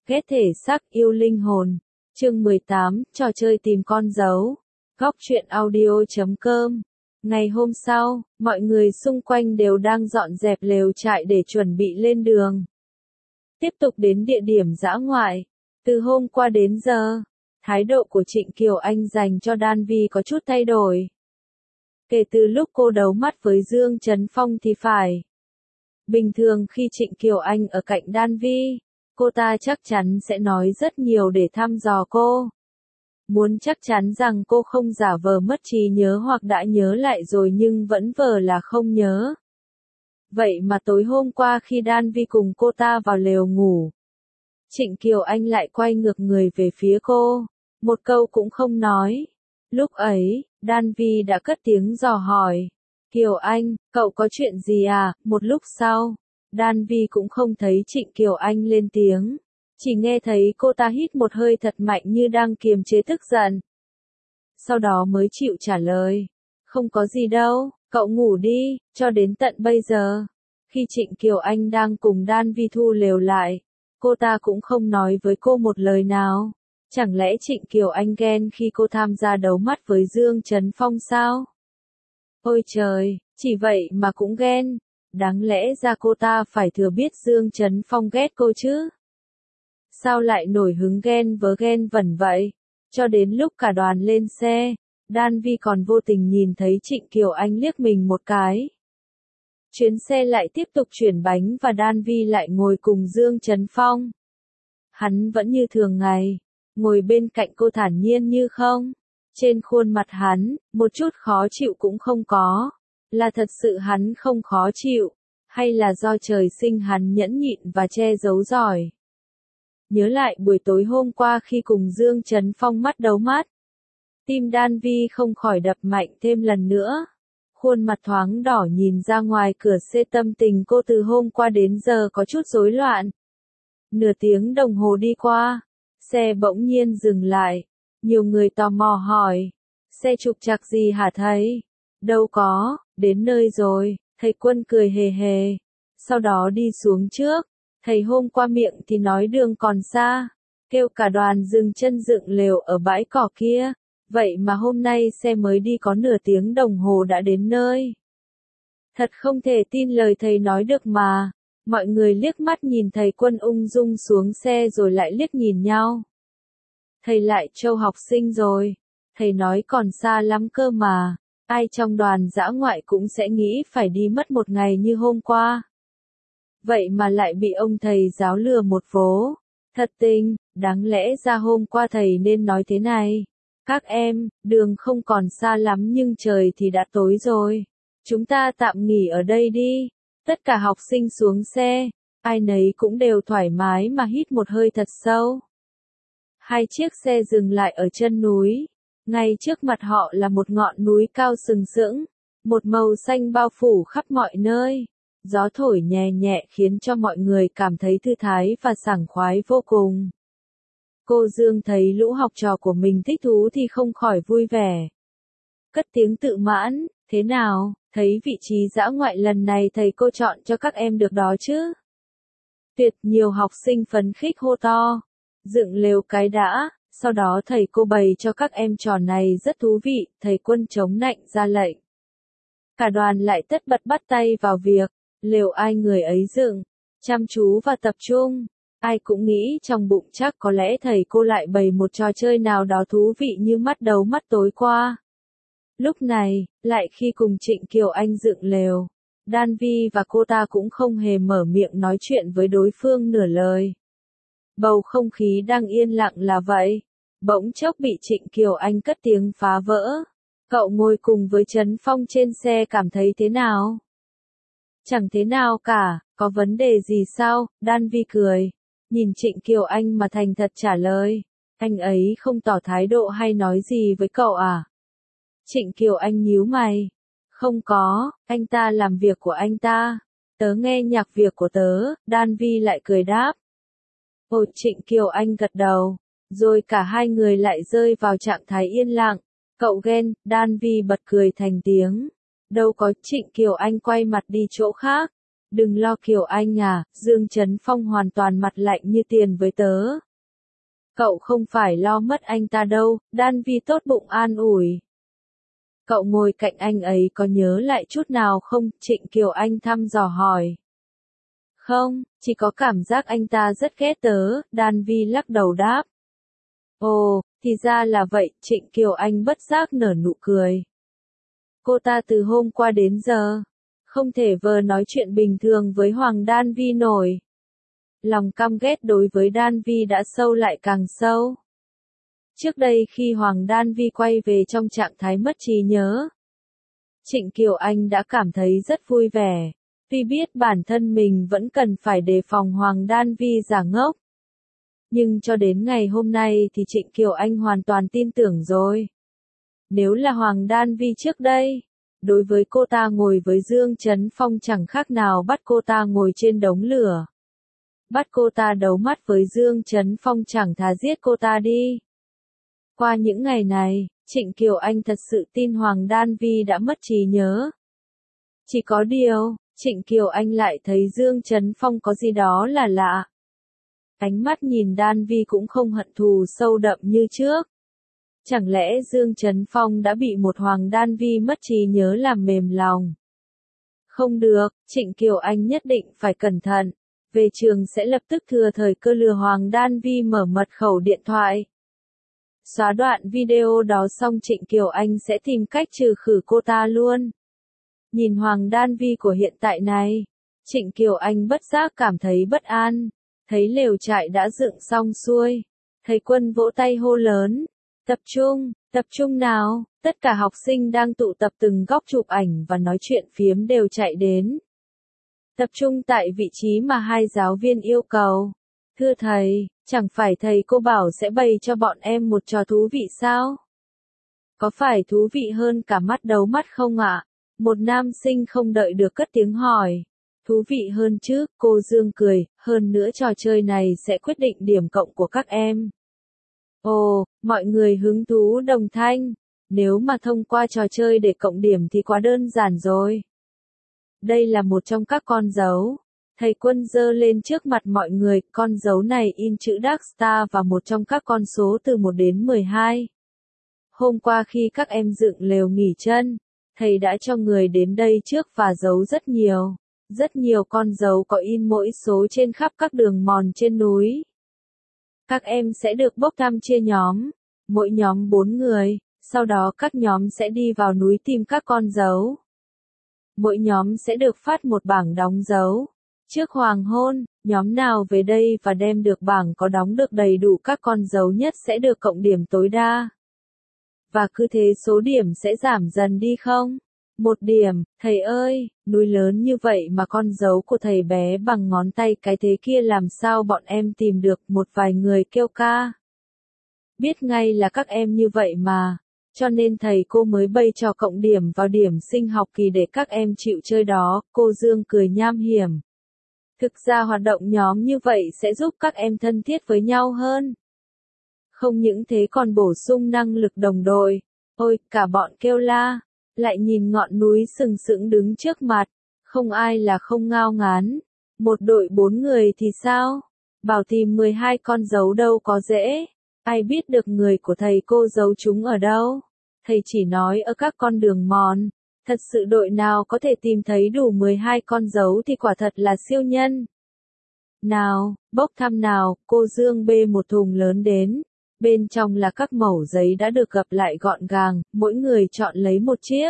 ghét thể xác yêu linh hồn. Chương 18, trò chơi tìm con dấu. Góc truyện audio.com. Ngày hôm sau, mọi người xung quanh đều đang dọn dẹp lều trại để chuẩn bị lên đường. Tiếp tục đến địa điểm dã ngoại. Từ hôm qua đến giờ, thái độ của Trịnh Kiều Anh dành cho Đan Vi có chút thay đổi. Kể từ lúc cô đấu mắt với Dương Trấn Phong thì phải. Bình thường khi Trịnh Kiều Anh ở cạnh Đan Vi, cô ta chắc chắn sẽ nói rất nhiều để thăm dò cô. Muốn chắc chắn rằng cô không giả vờ mất trí nhớ hoặc đã nhớ lại rồi nhưng vẫn vờ là không nhớ. Vậy mà tối hôm qua khi Đan Vi cùng cô ta vào lều ngủ, Trịnh Kiều Anh lại quay ngược người về phía cô, một câu cũng không nói. Lúc ấy, Đan Vi đã cất tiếng dò hỏi. Kiều Anh, cậu có chuyện gì à? Một lúc sau, Đan Vi cũng không thấy Trịnh Kiều Anh lên tiếng. Chỉ nghe thấy cô ta hít một hơi thật mạnh như đang kiềm chế tức giận. Sau đó mới chịu trả lời. Không có gì đâu, cậu ngủ đi, cho đến tận bây giờ. Khi Trịnh Kiều Anh đang cùng Đan Vi thu lều lại, cô ta cũng không nói với cô một lời nào. Chẳng lẽ Trịnh Kiều Anh ghen khi cô tham gia đấu mắt với Dương Trấn Phong sao? Ôi trời, chỉ vậy mà cũng ghen. Đáng lẽ ra cô ta phải thừa biết Dương Trấn Phong ghét cô chứ. Sao lại nổi hứng ghen vớ ghen vẩn vậy? Cho đến lúc cả đoàn lên xe, Đan Vi còn vô tình nhìn thấy Trịnh Kiều Anh liếc mình một cái. Chuyến xe lại tiếp tục chuyển bánh và Đan Vi lại ngồi cùng Dương Trấn Phong. Hắn vẫn như thường ngày, ngồi bên cạnh cô thản nhiên như không. Trên khuôn mặt hắn, một chút khó chịu cũng không có. Là thật sự hắn không khó chịu, hay là do trời sinh hắn nhẫn nhịn và che giấu giỏi. Nhớ lại buổi tối hôm qua khi cùng Dương Trấn Phong mắt đấu mắt. Tim Đan Vi không khỏi đập mạnh thêm lần nữa. Khuôn mặt thoáng đỏ nhìn ra ngoài cửa xe, tâm tình cô từ hôm qua đến giờ có chút rối loạn. Nửa tiếng đồng hồ đi qua, xe bỗng nhiên dừng lại. Nhiều người tò mò hỏi, xe trục trặc gì hả thầy? Đâu có, đến nơi rồi, thầy Quân cười hề hề. Sau đó đi xuống trước, thầy hôm qua miệng thì nói đường còn xa, kêu cả đoàn dừng chân dựng lều ở bãi cỏ kia. Vậy mà hôm nay xe mới đi có nửa tiếng đồng hồ đã đến nơi. Thật không thể tin lời thầy nói được mà. Mọi người liếc mắt nhìn thầy Quân ung dung xuống xe rồi lại liếc nhìn nhau. Thầy lại trêu học sinh rồi. Thầy nói còn xa lắm cơ mà. Ai trong đoàn dã ngoại cũng sẽ nghĩ phải đi mất một ngày như hôm qua. Vậy mà lại bị ông thầy giáo lừa một vố. Thật tình, đáng lẽ ra hôm qua thầy nên nói thế này. Các em, đường không còn xa lắm nhưng trời thì đã tối rồi. Chúng ta tạm nghỉ ở đây đi. Tất cả học sinh xuống xe. Ai nấy cũng đều thoải mái mà hít một hơi thật sâu. Hai chiếc xe dừng lại ở chân núi. Ngay trước mặt họ là một ngọn núi cao sừng sững. Một màu xanh bao phủ khắp mọi nơi. Gió thổi nhẹ nhẹ khiến cho mọi người cảm thấy thư thái và sảng khoái vô cùng. Cô Dương thấy lũ học trò của mình thích thú thì không khỏi vui vẻ. Cất tiếng tự mãn, thế nào, thấy vị trí dã ngoại lần này thầy cô chọn cho các em được đó chứ? Tuyệt, nhiều học sinh phấn khích hô to. Dựng lều cái đã, sau đó thầy cô bày cho các em trò này rất thú vị, thầy Quân chống nạnh ra lệnh. Cả đoàn lại tất bật bắt tay vào việc, lều ai người ấy dựng, chăm chú và tập trung. Ai cũng nghĩ trong bụng chắc có lẽ thầy cô lại bày một trò chơi nào đó thú vị như mắt đấu mắt tối qua. Lúc này, lại khi cùng Trịnh Kiều Anh dựng lều, Đan Vi và cô ta cũng không hề mở miệng nói chuyện với đối phương nửa lời. Bầu không khí đang yên lặng là vậy, bỗng chốc bị Trịnh Kiều Anh cất tiếng phá vỡ. Cậu ngồi cùng với Trấn Phong trên xe cảm thấy thế nào? Chẳng thế nào cả, có vấn đề gì sao? Đan Vi cười. Nhìn Trịnh Kiều Anh mà thành thật trả lời. Anh ấy không tỏ thái độ hay nói gì với cậu à? Trịnh Kiều Anh nhíu mày. Không có, anh ta làm việc của anh ta. Tớ nghe nhạc việc của tớ, Đan Vi lại cười đáp. Ôi, Trịnh Kiều Anh gật đầu. Rồi cả hai người lại rơi vào trạng thái yên lặng. Cậu ghen, Đan Vi bật cười thành tiếng. Đâu có, Trịnh Kiều Anh quay mặt đi chỗ khác. Đừng lo Kiều Anh à, Dương Trấn Phong hoàn toàn mặt lạnh như tiền với tớ. Cậu không phải lo mất anh ta đâu, Đan Vi tốt bụng an ủi. Cậu ngồi cạnh anh ấy có nhớ lại chút nào không? Trịnh Kiều Anh thăm dò hỏi. Không, chỉ có cảm giác anh ta rất ghét tớ, Đan Vi lắc đầu đáp. Ồ, thì ra là vậy, Trịnh Kiều Anh bất giác nở nụ cười. Cô ta từ hôm qua đến giờ, không thể vờ nói chuyện bình thường với Hoàng Đan Vi nổi. Lòng căm ghét đối với Đan Vi đã sâu lại càng sâu. Trước đây khi Hoàng Đan Vi quay về trong trạng thái mất trí nhớ, Trịnh Kiều Anh đã cảm thấy rất vui vẻ, vì biết bản thân mình vẫn cần phải đề phòng Hoàng Đan Vi giả ngốc. Nhưng cho đến ngày hôm nay thì Trịnh Kiều Anh hoàn toàn tin tưởng rồi. Nếu là Hoàng Đan Vi trước đây, đối với cô ta ngồi với Dương Trấn Phong chẳng khác nào bắt cô ta ngồi trên đống lửa. Bắt cô ta đấu mắt với Dương Trấn Phong chẳng thà giết cô ta đi. Qua những ngày này, Trịnh Kiều Anh thật sự tin Hoàng Đan Vi đã mất trí nhớ. Chỉ có điều, Trịnh Kiều Anh lại thấy Dương Trấn Phong có gì đó là lạ. Ánh mắt nhìn Đan Vi cũng không hận thù sâu đậm như trước. Chẳng lẽ Dương Trấn Phong đã bị một Hoàng Đan Vi mất trí nhớ làm mềm lòng? Không được, Trịnh Kiều Anh nhất định phải cẩn thận. Về trường sẽ lập tức thừa thời cơ lừa Hoàng Đan Vi mở mật khẩu điện thoại. Xóa đoạn video đó xong Trịnh Kiều Anh sẽ tìm cách trừ khử cô ta luôn. Nhìn Hoàng Đan Vi của hiện tại này, Trịnh Kiều Anh bất giác cảm thấy bất an. Thấy lều trại đã dựng xong xuôi. Thầy Quân vỗ tay hô lớn. Tập trung nào, tất cả học sinh đang tụ tập từng góc chụp ảnh và nói chuyện phiếm đều chạy đến. Tập trung tại vị trí mà hai giáo viên yêu cầu. Thưa thầy, chẳng phải thầy cô bảo sẽ bày cho bọn em một trò thú vị sao? Có phải thú vị hơn cả mắt đấu mắt không ạ? Một nam sinh không đợi được cất tiếng hỏi. Thú vị hơn chứ, cô Dương cười, hơn nữa trò chơi này sẽ quyết định điểm cộng của các em. Ồ, mọi người hứng thú đồng thanh. Nếu mà thông qua trò chơi để cộng điểm thì quá đơn giản rồi. Đây là một trong các con dấu. Thầy Quân giơ lên trước mặt mọi người, con dấu này in chữ Dark Star và một trong các con số từ 1 đến 12. Hôm qua khi các em dựng lều nghỉ chân, thầy đã cho người đến đây trước và giấu rất nhiều con dấu có in mỗi số trên khắp các đường mòn trên núi. Các em sẽ được bốc thăm chia nhóm, mỗi nhóm 4 người, sau đó các nhóm sẽ đi vào núi tìm các con dấu. Mỗi nhóm sẽ được phát một bảng đóng dấu. Trước hoàng hôn, nhóm nào về đây và đem được bảng có đóng được đầy đủ các con dấu nhất sẽ được cộng điểm tối đa. Và cứ thế số điểm sẽ giảm dần đi không? 1 điểm, thầy ơi, núi lớn như vậy mà con dấu của thầy bé bằng ngón tay cái thế kia làm sao bọn em tìm được? Một vài người kêu ca. Biết ngay là các em như vậy mà, cho nên thầy cô mới bày trò cộng điểm vào điểm sinh học kỳ để các em chịu chơi đó, cô Dương cười nham hiểm. Thực ra hoạt động nhóm như vậy sẽ giúp các em thân thiết với nhau hơn. Không những thế còn bổ sung năng lực đồng đội. Ôi, cả bọn kêu la, lại nhìn ngọn núi sừng sững đứng trước mặt, không ai là không ngao ngán. Một đội 4 người thì sao? Bảo tìm 12 con dấu đâu có dễ. Ai biết được người của thầy cô giấu chúng ở đâu? Thầy chỉ nói ở các con đường mòn. Thật sự đội nào có thể tìm thấy đủ 12 con dấu thì quả thật là siêu nhân. Nào, bốc thăm nào, cô Dương bê một thùng lớn đến. Bên trong là các mẩu giấy đã được gập lại gọn gàng, mỗi người chọn lấy một chiếc.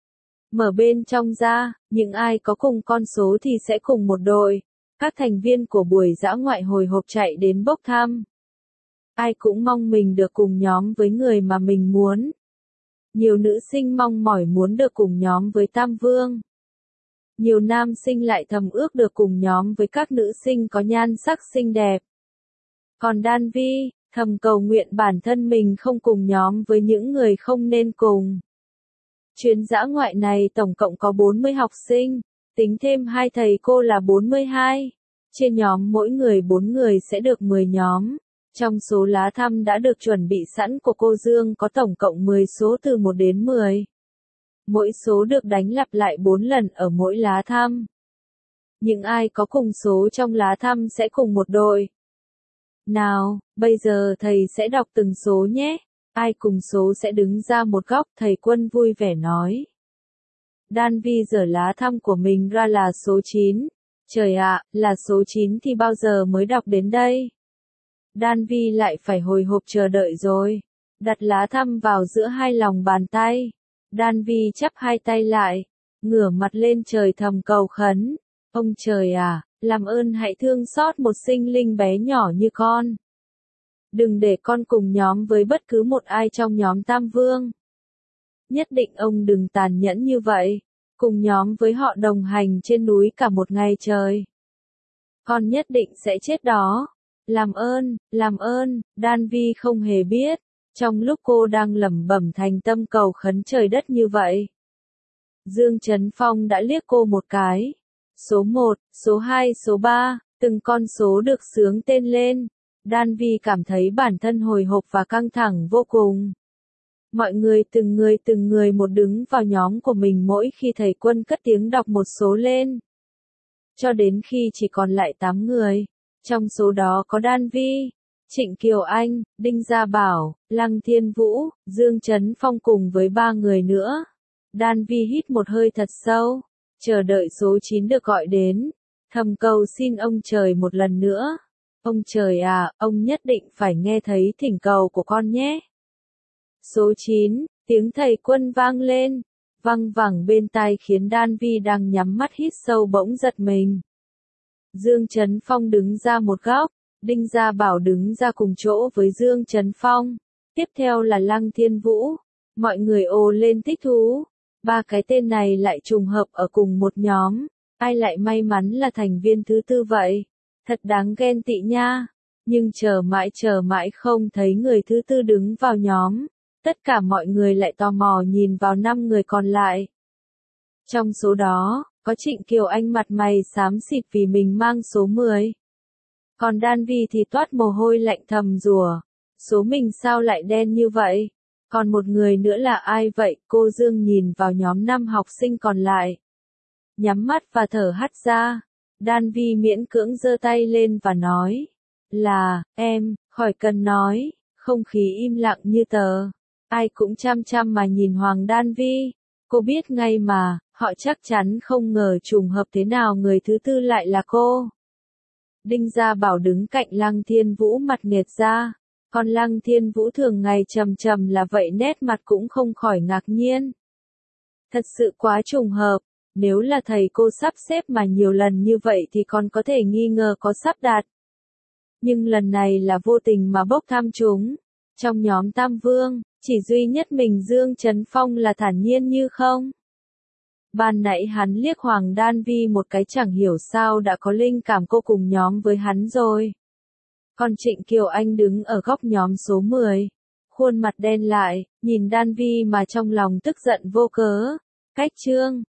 Mở bên trong ra, những ai có cùng con số thì sẽ cùng một đội. Các thành viên của buổi dã ngoại hồi hộp chạy đến bốc thăm. Ai cũng mong mình được cùng nhóm với người mà mình muốn. Nhiều nữ sinh mong mỏi muốn được cùng nhóm với Tam Vương. Nhiều nam sinh lại thầm ước được cùng nhóm với các nữ sinh có nhan sắc xinh đẹp. Còn Đan Vi, thầm cầu nguyện bản thân mình không cùng nhóm với những người không nên cùng. Chuyến dã ngoại này tổng cộng có 40 học sinh, tính thêm 2 thầy cô là 42. Trên nhóm mỗi người 4 người sẽ được 10 nhóm. Trong số lá thăm đã được chuẩn bị sẵn của cô Dương có tổng cộng 10 số từ 1 đến 10. Mỗi số được đánh lặp lại 4 lần ở mỗi lá thăm. những ai có cùng số trong lá thăm sẽ cùng một đội. Nào, bây giờ thầy sẽ đọc từng số nhé. Ai cùng số sẽ đứng ra một góc, thầy Quân vui vẻ nói. Đan Vi giở lá thăm của mình ra là số 9. Trời ạ, là số 9 thì bao giờ mới đọc đến đây? Đan Vi lại phải hồi hộp chờ đợi rồi. Đặt lá thăm vào giữa hai lòng bàn tay. Đan Vi chắp hai tay lại, ngửa mặt lên trời thầm cầu khấn. Ông trời à, làm ơn hãy thương xót một sinh linh bé nhỏ như con. Đừng để con cùng nhóm với bất cứ một ai trong nhóm Tam Vương. Nhất định ông đừng tàn nhẫn như vậy. Cùng nhóm với họ đồng hành trên núi cả một ngày trời. Con nhất định sẽ chết đó. Làm ơn, Đan Vi không hề biết. Trong lúc cô đang lẩm bẩm thành tâm cầu khấn trời đất như vậy, Dương Chấn Phong đã liếc cô một cái. Số 1, số 2, số 3, từng con số được xướng tên lên. Đan Vi cảm thấy bản thân hồi hộp và căng thẳng vô cùng. Mọi người từng người một đứng vào nhóm của mình mỗi khi thầy Quân cất tiếng đọc một số lên. Cho đến khi chỉ còn lại 8 người. Trong số đó có Đan Vi, Trịnh Kiều Anh, Đinh Gia Bảo, Lăng Thiên Vũ, Dương Chấn Phong cùng với 3 người nữa. Đan Vi hít một hơi thật sâu, chờ đợi số 9 được gọi đến, thầm cầu xin ông trời một lần nữa. Ông trời à, ông nhất định phải nghe thấy thỉnh cầu của con nhé. Số 9, tiếng thầy Quân vang lên, văng vẳng bên tai khiến Đan Vi đang nhắm mắt hít sâu bỗng giật mình. Dương Chấn Phong đứng ra một góc, Đinh Gia Bảo đứng ra cùng chỗ với Dương Chấn Phong, tiếp theo là Lăng Thiên Vũ. Mọi người ồ lên thích thú, 3 cái tên này lại trùng hợp ở cùng một nhóm, ai lại may mắn là thành viên thứ tư vậy, thật đáng ghen tị nha. Nhưng chờ mãi không thấy người thứ tư đứng vào nhóm, tất cả mọi người lại tò mò nhìn vào 5 người còn lại. Trong số đó, có Trịnh Kiều Anh mặt mày xám xịt vì mình mang số 10. Còn Đan Vi thì toát mồ hôi lạnh thầm rủa, số mình sao lại đen như vậy? Còn một người nữa là ai vậy? Cô Dương nhìn vào nhóm 5 học sinh còn lại. Nhắm mắt và thở hắt ra. Đan Vi miễn cưỡng giơ tay lên và nói. Là, em, khỏi cần nói. Không khí im lặng như tờ. Ai cũng chăm chăm mà nhìn Hoàng Đan Vi. Cô biết ngay mà, họ chắc chắn không ngờ trùng hợp thế nào người thứ tư lại là cô. Đinh Gia Bảo đứng cạnh Lăng Thiên Vũ mặt nghệt ra. Còn Lăng Thiên Vũ thường ngày trầm là vậy nét mặt cũng không khỏi ngạc nhiên. Thật sự quá trùng hợp, nếu là thầy cô sắp xếp mà nhiều lần như vậy thì còn có thể nghi ngờ có sắp đặt. Nhưng lần này là vô tình mà bốc thăm chúng. Trong nhóm Tam Vương, chỉ duy nhất mình Dương Chấn Phong là thản nhiên như không. Ban nãy hắn liếc Hoàng Đan Vi một cái chẳng hiểu sao đã có linh cảm cô cùng nhóm với hắn rồi. Còn Trịnh Kiều Anh đứng ở góc nhóm số 10, khuôn mặt đen lại, nhìn Đan Vi mà trong lòng tức giận vô cớ. Cách Trương,